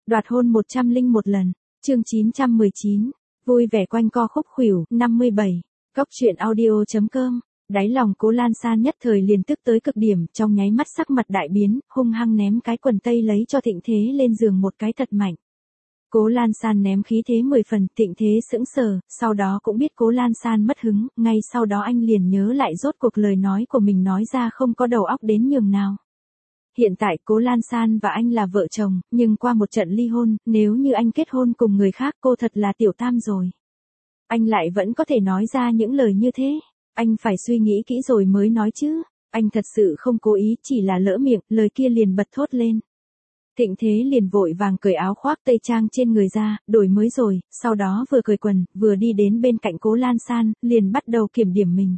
Đoạt hôn 101 lần. Chương 919. Vui vẻ quanh co khúc khuỷu. 57. Cóc truyện audio.com. Đáy lòng Cố Lan San nhất thời liền tức tới cực điểm, trong nháy mắt sắc mặt đại biến, hung hăng ném cái quần tây lấy cho Thịnh Thế lên giường một cái thật mạnh. Cố Lan San ném khí thế 10 phần, Thịnh Thế sững sờ, sau đó cũng biết Cố Lan San mất hứng, ngay sau đó anh liền nhớ lại rốt cuộc lời nói của mình nói ra không có đầu óc đến nhường nào. Hiện tại Cố Lan San và anh là vợ chồng, nhưng qua một trận ly hôn, nếu như anh kết hôn cùng người khác cô thật là tiểu tam rồi. Anh lại vẫn có thể nói ra những lời như thế. Anh phải suy nghĩ kỹ rồi mới nói chứ. Anh thật sự không cố ý, chỉ là lỡ miệng, lời kia liền bật thốt lên. Thịnh Thế liền vội vàng cởi áo khoác tây trang trên người ra, đổi mới rồi, sau đó vừa cởi quần, vừa đi đến bên cạnh Cố Lan San, liền bắt đầu kiểm điểm mình.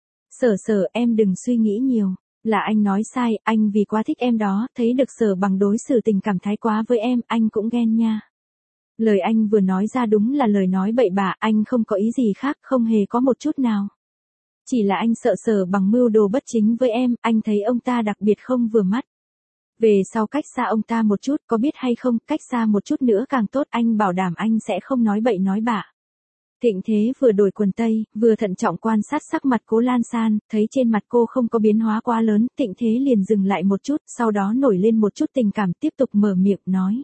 Sở em đừng suy nghĩ nhiều. Là anh nói sai, anh vì quá thích em đó, thấy được Sở Bằng đối xử tình cảm thái quá với em, anh cũng ghen nha. Lời anh vừa nói ra đúng là lời nói bậy bạ, anh không có ý gì khác, không hề có một chút nào. Chỉ là anh sợ Sở Bằng mưu đồ bất chính với em, anh thấy ông ta đặc biệt không vừa mắt. Về sau cách xa ông ta một chút, có biết hay không, cách xa một chút nữa càng tốt, anh bảo đảm anh sẽ không nói bậy nói bạ. Thịnh Thế vừa đổi quần tây, vừa thận trọng quan sát sắc mặt Cố Lan San, thấy trên mặt cô không có biến hóa quá lớn, Thịnh Thế liền dừng lại một chút, sau đó nổi lên một chút tình cảm, tiếp tục mở miệng nói.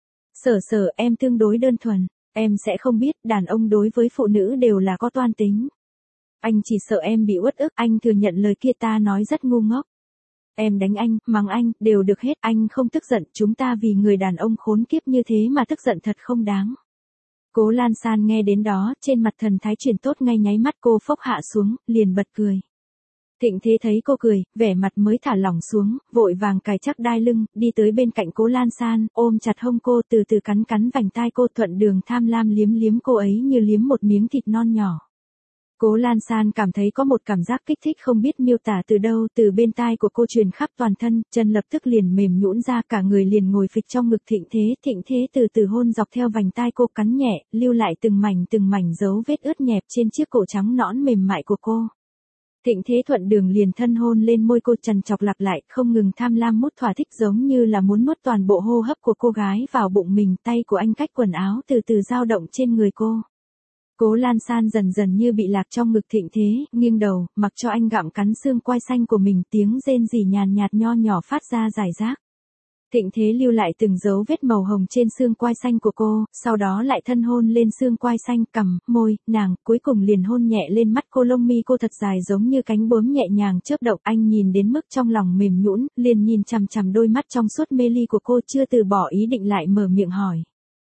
Sở em tương đối đơn thuần, em sẽ không biết, đàn ông đối với phụ nữ đều là có toan tính. Anh chỉ sợ em bị uất ức, anh thừa nhận lời kia ta nói rất ngu ngốc. Em đánh anh, mắng anh, đều được hết, anh không tức giận, chúng ta vì người đàn ông khốn kiếp như thế mà tức giận thật không đáng. Cố Lan San nghe đến đó, trên mặt thần thái chuyển tốt ngay nháy mắt cô phốc hạ xuống, liền bật cười. Thịnh Thế thấy cô cười, vẻ mặt mới thả lỏng xuống, vội vàng cài chắc đai lưng, đi tới bên cạnh Cố Lan San, ôm chặt hông cô, từ từ cắn cắn vành tai cô, thuận đường tham lam liếm liếm cô ấy như liếm một miếng thịt non nhỏ. Cố Lan San cảm thấy có một cảm giác kích thích không biết miêu tả từ đâu, từ bên tai của cô truyền khắp toàn thân, chân lập tức liền mềm nhũn ra, cả người liền ngồi phịch trong ngực Thịnh Thế từ từ hôn dọc theo vành tai cô, cắn nhẹ, lưu lại từng mảnh dấu vết ướt nhẹp trên chiếc cổ trắng nõn mềm mại của cô. Thịnh Thế thuận đường liền thân hôn lên môi cô, trằn trọc lặp lại, không ngừng tham lam mút thỏa thích, giống như là muốn nuốt toàn bộ hô hấp của cô gái vào bụng mình, tay của anh cách quần áo từ từ dao động trên người cô. Cố Lan San dần dần như bị lạc trong ngực Thịnh Thế, nghiêng đầu, mặc cho anh gặm cắn xương quai xanh của mình, tiếng rên rỉ nhàn nhạt nho nhỏ phát ra rải rác. Thịnh Thế lưu lại từng dấu vết màu hồng trên xương quai xanh của cô, sau đó lại thân hôn lên xương quai xanh, cằm, môi, nàng, cuối cùng liền hôn nhẹ lên mắt cô, lông mi cô thật dài giống như cánh bướm nhẹ nhàng chớp động, anh nhìn đến mức trong lòng mềm nhũn, liền nhìn chằm chằm đôi mắt trong suốt mê ly của cô, chưa từ bỏ ý định lại mở miệng hỏi.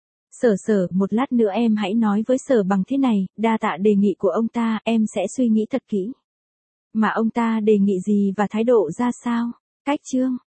Sở, một lát nữa em hãy nói với Sở Bằng thế này, đa tạ đề nghị của ông ta, em sẽ suy nghĩ thật kỹ. Mà ông ta đề nghị gì và thái độ ra sao? Cách chương.